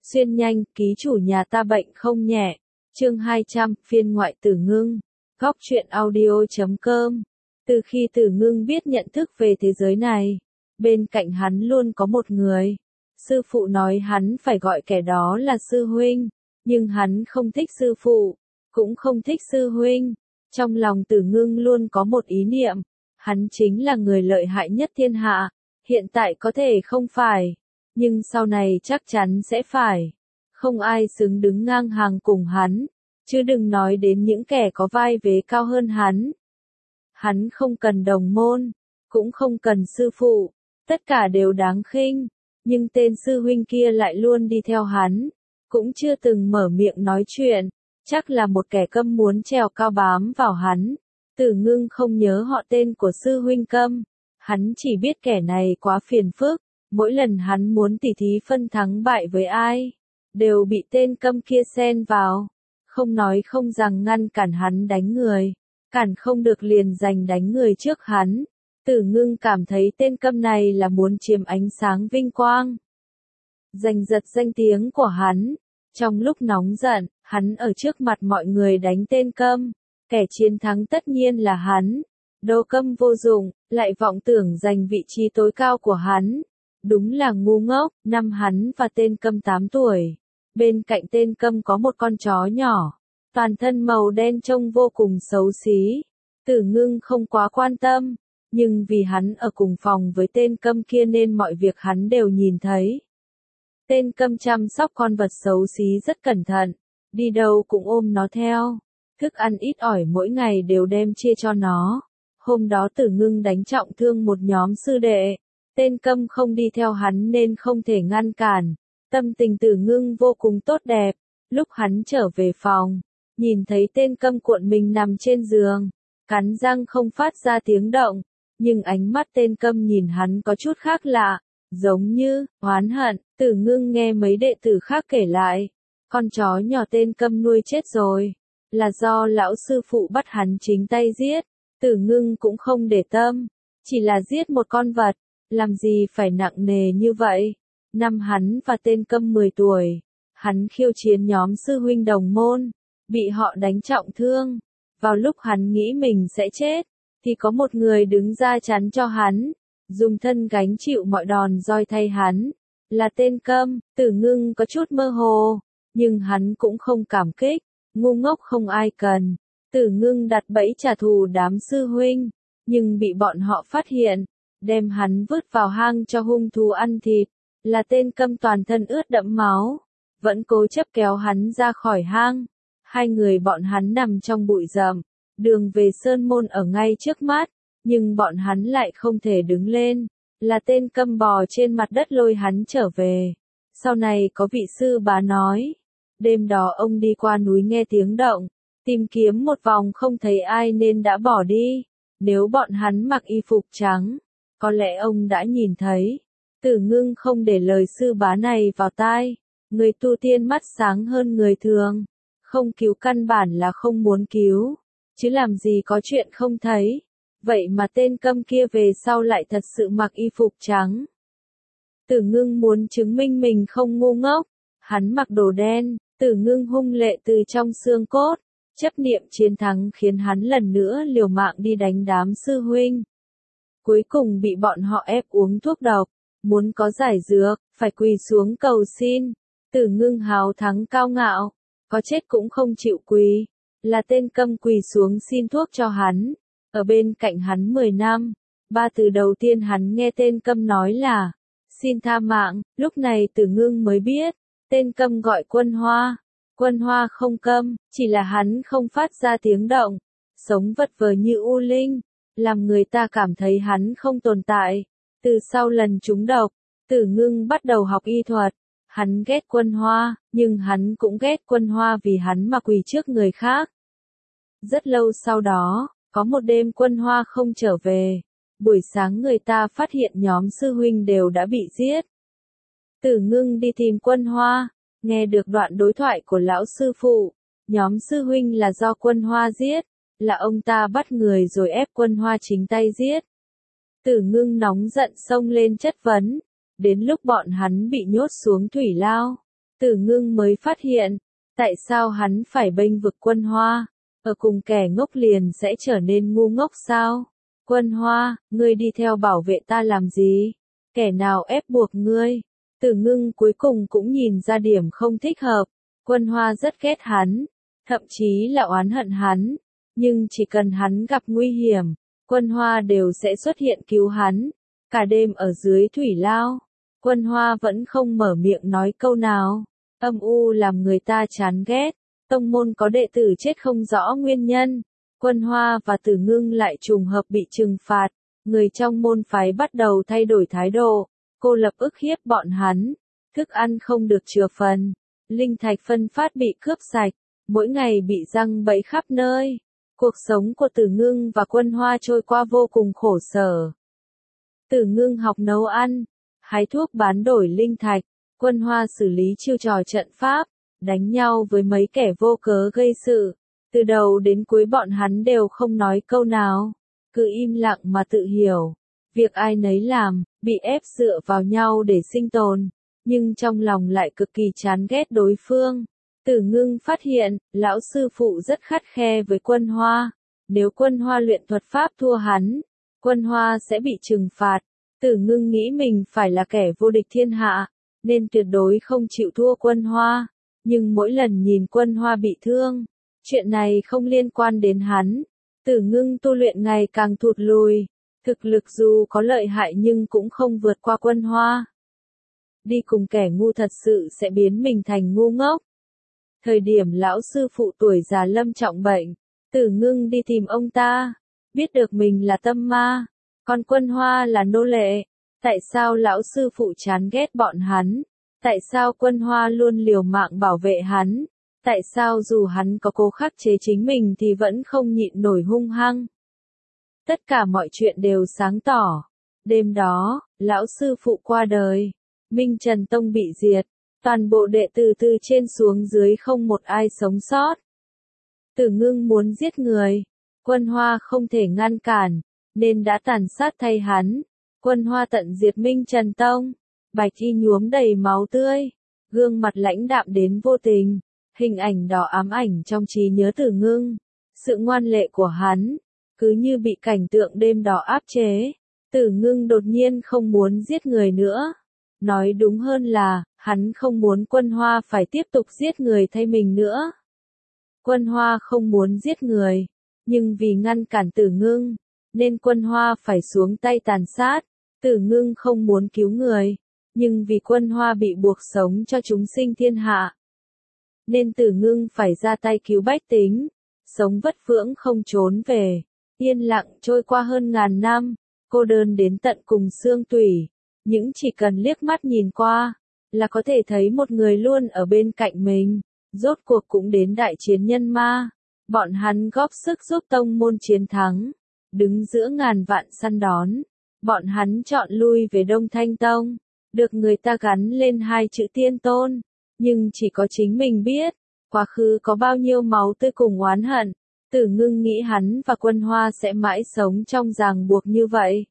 Xuyên nhanh, ký chủ nhà ta bệnh không nhẹ. Chương 200, phiên ngoại Tử Ngưng. Góc truyện audio.com. Từ khi Tử Ngưng biết nhận thức về thế giới này, bên cạnh hắn luôn có một người. Sư phụ nói hắn phải gọi kẻ đó là sư huynh, nhưng hắn không thích sư phụ, cũng không thích sư huynh. Trong lòng Tử Ngưng luôn có một ý niệm, hắn chính là người lợi hại nhất thiên hạ, hiện tại có thể không phải, nhưng sau này chắc chắn sẽ phải. Không ai xứng đứng ngang hàng cùng hắn, chứ đừng nói đến những kẻ có vai vế cao hơn hắn. Hắn không cần đồng môn, cũng không cần sư phụ, tất cả đều đáng khinh, nhưng tên sư huynh kia lại luôn đi theo hắn, cũng chưa từng mở miệng nói chuyện, chắc là một kẻ câm muốn trèo cao bám vào hắn. Tử Ngưng không nhớ họ tên của sư huynh câm, hắn chỉ biết kẻ này quá phiền phức, mỗi lần hắn muốn tỉ thí phân thắng bại với ai, đều bị tên câm kia xen vào, không nói không rằng ngăn cản hắn đánh người, cản không được liền giành đánh người trước hắn. Tử Ngưng cảm thấy tên câm này là muốn chiếm ánh sáng vinh quang, giành giật danh tiếng của hắn. Trong lúc nóng giận, hắn ở trước mặt mọi người đánh tên câm, kẻ chiến thắng tất nhiên là hắn. Đồ câm vô dụng, lại vọng tưởng giành vị trí tối cao của hắn. Đúng là ngu ngốc. Năm hắn và tên câm 8 tuổi. Bên cạnh tên câm có một con chó nhỏ, toàn thân màu đen trông vô cùng xấu xí. Tử Ngưng không quá quan tâm, nhưng vì hắn ở cùng phòng với tên câm kia nên mọi việc hắn đều nhìn thấy. Tên câm chăm sóc con vật xấu xí rất cẩn thận, đi đâu cũng ôm nó theo, thức ăn ít ỏi mỗi ngày đều đem chia cho nó. Hôm đó Tử Ngưng đánh trọng thương một nhóm sư đệ, tên câm không đi theo hắn nên không thể ngăn cản. Tâm tình Tử Ngưng vô cùng tốt đẹp, lúc hắn trở về phòng, nhìn thấy tên câm cuộn mình nằm trên giường, cắn răng không phát ra tiếng động, nhưng ánh mắt tên câm nhìn hắn có chút khác lạ, giống như oán hận. Tử Ngưng nghe mấy đệ tử khác kể lại, con chó nhỏ tên câm nuôi chết rồi, là do lão sư phụ bắt hắn chính tay giết. Tử Ngưng cũng không để tâm, chỉ là giết một con vật, làm gì phải nặng nề như vậy. Năm hắn và tên câm 10 tuổi, hắn khiêu chiến nhóm sư huynh đồng môn, bị họ đánh trọng thương. Vào lúc hắn nghĩ mình sẽ chết, thì có một người đứng ra chắn cho hắn, dùng thân gánh chịu mọi đòn roi thay hắn, là tên câm. Tử Ngưng có chút mơ hồ, nhưng hắn cũng không cảm kích, ngu ngốc không ai cần. Tử Ngưng đặt bẫy trả thù đám sư huynh, nhưng bị bọn họ phát hiện, đem hắn vứt vào hang cho hung thú ăn thịt, là tên câm toàn thân ướt đẫm máu, vẫn cố chấp kéo hắn ra khỏi hang. Hai người bọn hắn nằm trong bụi rậm, đường về sơn môn ở ngay trước mắt, nhưng bọn hắn lại không thể đứng lên, là tên câm bò trên mặt đất lôi hắn trở về. Sau này có vị sư bá nói, đêm đó ông đi qua núi nghe tiếng động, tìm kiếm một vòng không thấy ai nên đã bỏ đi. Nếu bọn hắn mặc y phục trắng, có lẽ ông đã nhìn thấy. Tử Ngưng không để lời sư bá này vào tai, người tu tiên mắt sáng hơn người thường, không cứu căn bản là không muốn cứu, chứ làm gì có chuyện không thấy. Vậy mà tên câm kia về sau lại thật sự mặc y phục trắng. Tử Ngưng muốn chứng minh mình không ngu ngốc, hắn mặc đồ đen. Tử Ngưng hung lệ từ trong xương cốt, chấp niệm chiến thắng khiến hắn lần nữa liều mạng đi đánh đám sư huynh. Cuối cùng bị bọn họ ép uống thuốc độc, muốn có giải dược, phải quỳ xuống cầu xin. Tử Ngưng hào thắng cao ngạo, có chết cũng không chịu quỳ, là tên câm quỳ xuống xin thuốc cho hắn. Ở bên cạnh hắn 10 năm, 3 từ đầu tiên hắn nghe tên câm nói là xin tha mạng. Lúc này Tử Ngưng mới biết, tên câm gọi Quân Hoa. Quân Hoa không câm, chỉ là hắn không phát ra tiếng động, sống vật vờ như u linh, làm người ta cảm thấy hắn không tồn tại. Từ sau lần trúng độc, Tử Ngưng bắt đầu học y thuật. Hắn ghét Quân Hoa, nhưng hắn cũng ghét Quân Hoa vì hắn mà quỳ trước người khác. Rất lâu sau đó, có một đêm Quân Hoa không trở về. Buổi sáng người ta phát hiện nhóm sư huynh đều đã bị giết. Tử Ngưng đi tìm Quân Hoa, nghe được đoạn đối thoại của lão sư phụ. Nhóm sư huynh là do Quân Hoa giết, là ông ta bắt người rồi ép Quân Hoa chính tay giết. Tử Ngưng nóng giận xông lên chất vấn. Đến lúc bọn hắn bị nhốt xuống thủy lao, Tử Ngưng mới phát hiện, tại sao hắn phải bênh vực Quân Hoa, ở cùng kẻ ngốc liền sẽ trở nên ngu ngốc sao? Quân Hoa, ngươi đi theo bảo vệ ta làm gì? Kẻ nào ép buộc ngươi? Tử Ngưng cuối cùng cũng nhìn ra điểm không thích hợp, Quân Hoa rất ghét hắn, thậm chí là oán hận hắn, nhưng chỉ cần hắn gặp nguy hiểm, Quân Hoa đều sẽ xuất hiện cứu hắn, cả đêm ở dưới thủy lao, Quân Hoa vẫn không mở miệng nói câu nào, âm u làm người ta chán ghét, tông môn có đệ tử chết không rõ nguyên nhân, Quân Hoa và Tử Ngưng lại trùng hợp bị trừng phạt, người trong môn phái bắt đầu thay đổi thái độ, cô lập ức hiếp bọn hắn, thức ăn không được chừa phần, linh thạch phân phát bị cướp sạch, mỗi ngày bị giăng bẫy khắp nơi. Cuộc sống của Tử Ngưng và Quân Hoa trôi qua vô cùng khổ sở. Tử Ngưng học nấu ăn, hái thuốc bán đổi linh thạch, Quân Hoa xử lý chiêu trò trận pháp, đánh nhau với mấy kẻ vô cớ gây sự. Từ đầu đến cuối bọn hắn đều không nói câu nào, cứ im lặng mà tự hiểu. Việc ai nấy làm, bị ép dựa vào nhau để sinh tồn, nhưng trong lòng lại cực kỳ chán ghét đối phương. Tử Ngưng phát hiện, lão sư phụ rất khắt khe với Quân Hoa. Nếu Quân Hoa luyện thuật pháp thua hắn, Quân Hoa sẽ bị trừng phạt. Tử Ngưng nghĩ mình phải là kẻ vô địch thiên hạ, nên tuyệt đối không chịu thua Quân Hoa. Nhưng mỗi lần nhìn Quân Hoa bị thương, chuyện này không liên quan đến hắn. Tử Ngưng tu luyện ngày càng thụt lùi, thực lực dù có lợi hại nhưng cũng không vượt qua Quân Hoa. Đi cùng kẻ ngu thật sự sẽ biến mình thành ngu ngốc. Thời điểm lão sư phụ tuổi già lâm trọng bệnh, Tử Ngưng đi tìm ông ta, biết được mình là tâm ma, còn Quân Hoa là nô lệ. Tại sao lão sư phụ chán ghét bọn hắn? Tại sao Quân Hoa luôn liều mạng bảo vệ hắn? Tại sao dù hắn có cố khắc chế chính mình thì vẫn không nhịn nổi hung hăng? Tất cả mọi chuyện đều sáng tỏ. Đêm đó, lão sư phụ qua đời, Minh Trần Tông bị diệt. Toàn bộ đệ tử từ trên xuống dưới không một ai sống sót. Tử Ngưng muốn giết người, Quân Hoa không thể ngăn cản, nên đã tàn sát thay hắn. Quân Hoa tận diệt Minh Trần Tông, bạch y nhuốm đầy máu tươi, gương mặt lãnh đạm đến vô tình, hình ảnh đó ám ảnh trong trí nhớ Tử Ngưng. Sự ngoan lệ của hắn, cứ như bị cảnh tượng đêm đó áp chế. Tử Ngưng đột nhiên không muốn giết người nữa. Nói đúng hơn là, hắn không muốn Quân Hoa phải tiếp tục giết người thay mình nữa. Quân Hoa không muốn giết người, nhưng vì ngăn cản Tử Ngưng, nên Quân Hoa phải xuống tay tàn sát. Tử Ngưng không muốn cứu người, nhưng vì Quân Hoa bị buộc sống cho chúng sinh thiên hạ, nên Tử Ngưng phải ra tay cứu bách tính, sống vất vưởng không trốn về, yên lặng trôi qua hơn ngàn năm, cô đơn đến tận cùng xương tủy. Những chỉ cần liếc mắt nhìn qua, là có thể thấy một người luôn ở bên cạnh mình. Rốt cuộc cũng đến đại chiến nhân ma. Bọn hắn góp sức giúp tông môn chiến thắng. Đứng giữa ngàn vạn săn đón. Bọn hắn chọn lui về Đông Thanh Tông. Được người ta gắn lên hai chữ tiên tôn. Nhưng chỉ có chính mình biết. Quá khứ có bao nhiêu máu tươi cùng oán hận. Tử Ngưng nghĩ hắn và Quân Hoa sẽ mãi sống trong ràng buộc như vậy.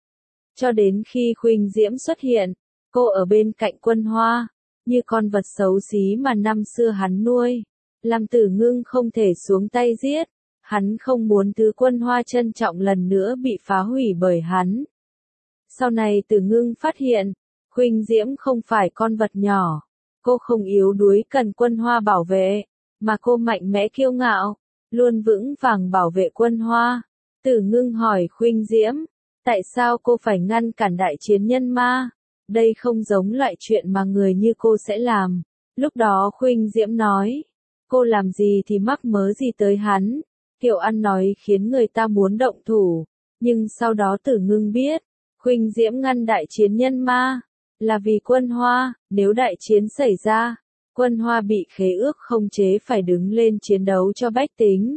Cho đến khi Khuynh Diễm xuất hiện, cô ở bên cạnh Quân Hoa, như con vật xấu xí mà năm xưa hắn nuôi, làm Tử Ngưng không thể xuống tay giết, hắn không muốn thứ Quân Hoa trân trọng lần nữa bị phá hủy bởi hắn. Sau này Tử Ngưng phát hiện, Khuynh Diễm không phải con vật nhỏ, cô không yếu đuối cần Quân Hoa bảo vệ, mà cô mạnh mẽ kiêu ngạo, luôn vững vàng bảo vệ Quân Hoa. Tử Ngưng hỏi Khuynh Diễm, tại sao cô phải ngăn cản đại chiến nhân ma? Đây không giống loại chuyện mà người như cô sẽ làm. Lúc đó Khuynh Diễm nói, cô làm gì thì mắc mớ gì tới hắn. Kiểu ăn nói khiến người ta muốn động thủ. Nhưng sau đó Tử Ngưng biết, Khuynh Diễm ngăn đại chiến nhân ma, là vì Quân Hoa. Nếu đại chiến xảy ra, Quân Hoa bị khế ước không chế phải đứng lên chiến đấu cho bách tính.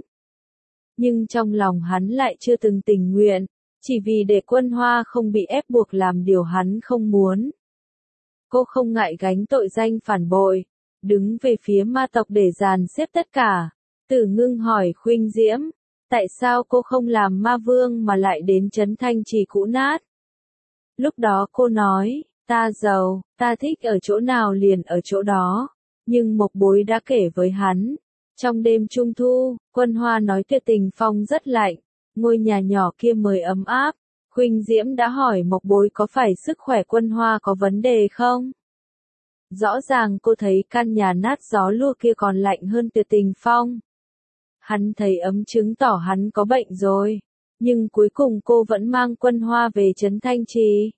Nhưng trong lòng hắn lại chưa từng tình nguyện. Chỉ vì để Quân Hoa không bị ép buộc làm điều hắn không muốn. Cô không ngại gánh tội danh phản bội, đứng về phía ma tộc để dàn xếp tất cả. Tử Ngưng hỏi Khuynh Diễm, tại sao cô không làm ma vương mà lại đến trấn Thanh Trì cũ nát? Lúc đó cô nói, ta giàu, ta thích ở chỗ nào liền ở chỗ đó. Nhưng Mộc Bối đã kể với hắn, trong đêm Trung Thu, Quân Hoa nói Tuyệt Tình Phong rất lạnh, ngôi nhà nhỏ kia mới ấm áp. Khuynh Diễm đã hỏi Mộc Bối có phải sức khỏe Quân Hoa có vấn đề không? Rõ ràng cô thấy căn nhà nát gió lùa kia còn lạnh hơn Tuyệt Tình Phong. Hắn thấy ấm chứng tỏ hắn có bệnh rồi. Nhưng cuối cùng cô vẫn mang Quân Hoa về trấn Thanh Trì.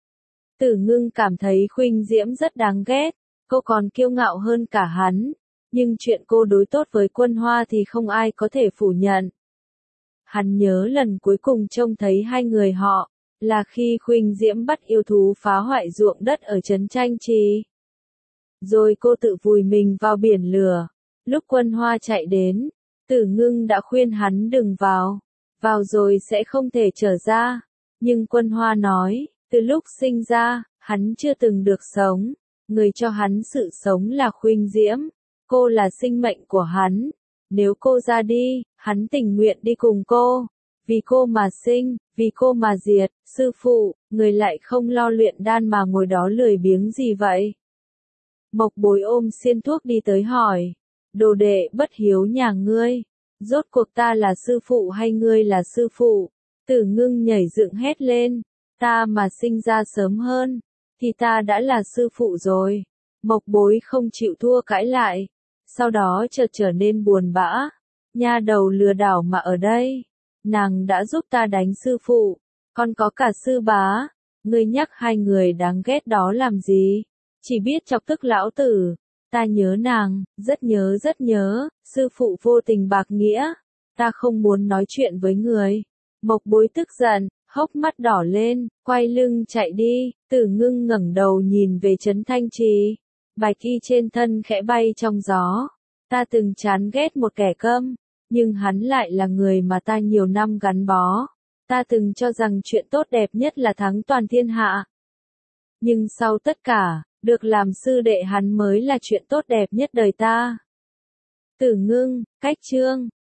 Tử Ngưng cảm thấy Khuynh Diễm rất đáng ghét, cô còn kiêu ngạo hơn cả hắn. Nhưng chuyện cô đối tốt với Quân Hoa thì không ai có thể phủ nhận. Hắn nhớ lần cuối cùng trông thấy hai người họ, là khi Khuynh Diễm bắt yêu thú phá hoại ruộng đất ở trấn Thanh Trì. Rồi cô tự vùi mình vào biển lửa. Lúc Quân Hoa chạy đến, Tử Ngưng đã khuyên hắn đừng vào. Vào rồi sẽ không thể trở ra. Nhưng Quân Hoa nói, từ lúc sinh ra, hắn chưa từng được sống. Người cho hắn sự sống là Khuynh Diễm. Cô là sinh mệnh của hắn. Nếu cô ra đi, hắn tình nguyện đi cùng cô. Vì cô mà sinh, vì cô mà diệt. Sư phụ, người lại không lo luyện đan mà ngồi đó lười biếng gì vậy? Mộc Bối ôm xiên thuốc đi tới hỏi. Đồ đệ bất hiếu nhà ngươi. Rốt cuộc ta là sư phụ hay ngươi là sư phụ? Tử Ngưng nhảy dựng hét lên. Ta mà sinh ra sớm hơn, thì ta đã là sư phụ rồi. Mộc Bối không chịu thua cãi lại. Sau đó chợt trở nên buồn bã. Nha đầu lừa đảo mà ở đây. Nàng đã giúp ta đánh sư phụ. Còn có cả sư bá. Ngươi nhắc hai người đáng ghét đó làm gì? Chỉ biết chọc tức lão tử. Ta nhớ nàng, rất nhớ. Sư phụ vô tình bạc nghĩa. Ta không muốn nói chuyện với người. Mộc Bối tức giận, hốc mắt đỏ lên, quay lưng chạy đi. Tử Ngưng ngẩng đầu nhìn về trấn Thanh Trì. Bạch y trên thân khẽ bay trong gió. Ta từng chán ghét một kẻ câm, nhưng hắn lại là người mà ta nhiều năm gắn bó. Ta từng cho rằng chuyện tốt đẹp nhất là thắng toàn thiên hạ. Nhưng sau tất cả, được làm sư đệ hắn mới là chuyện tốt đẹp nhất đời ta. Tử Ngưng, cách chương.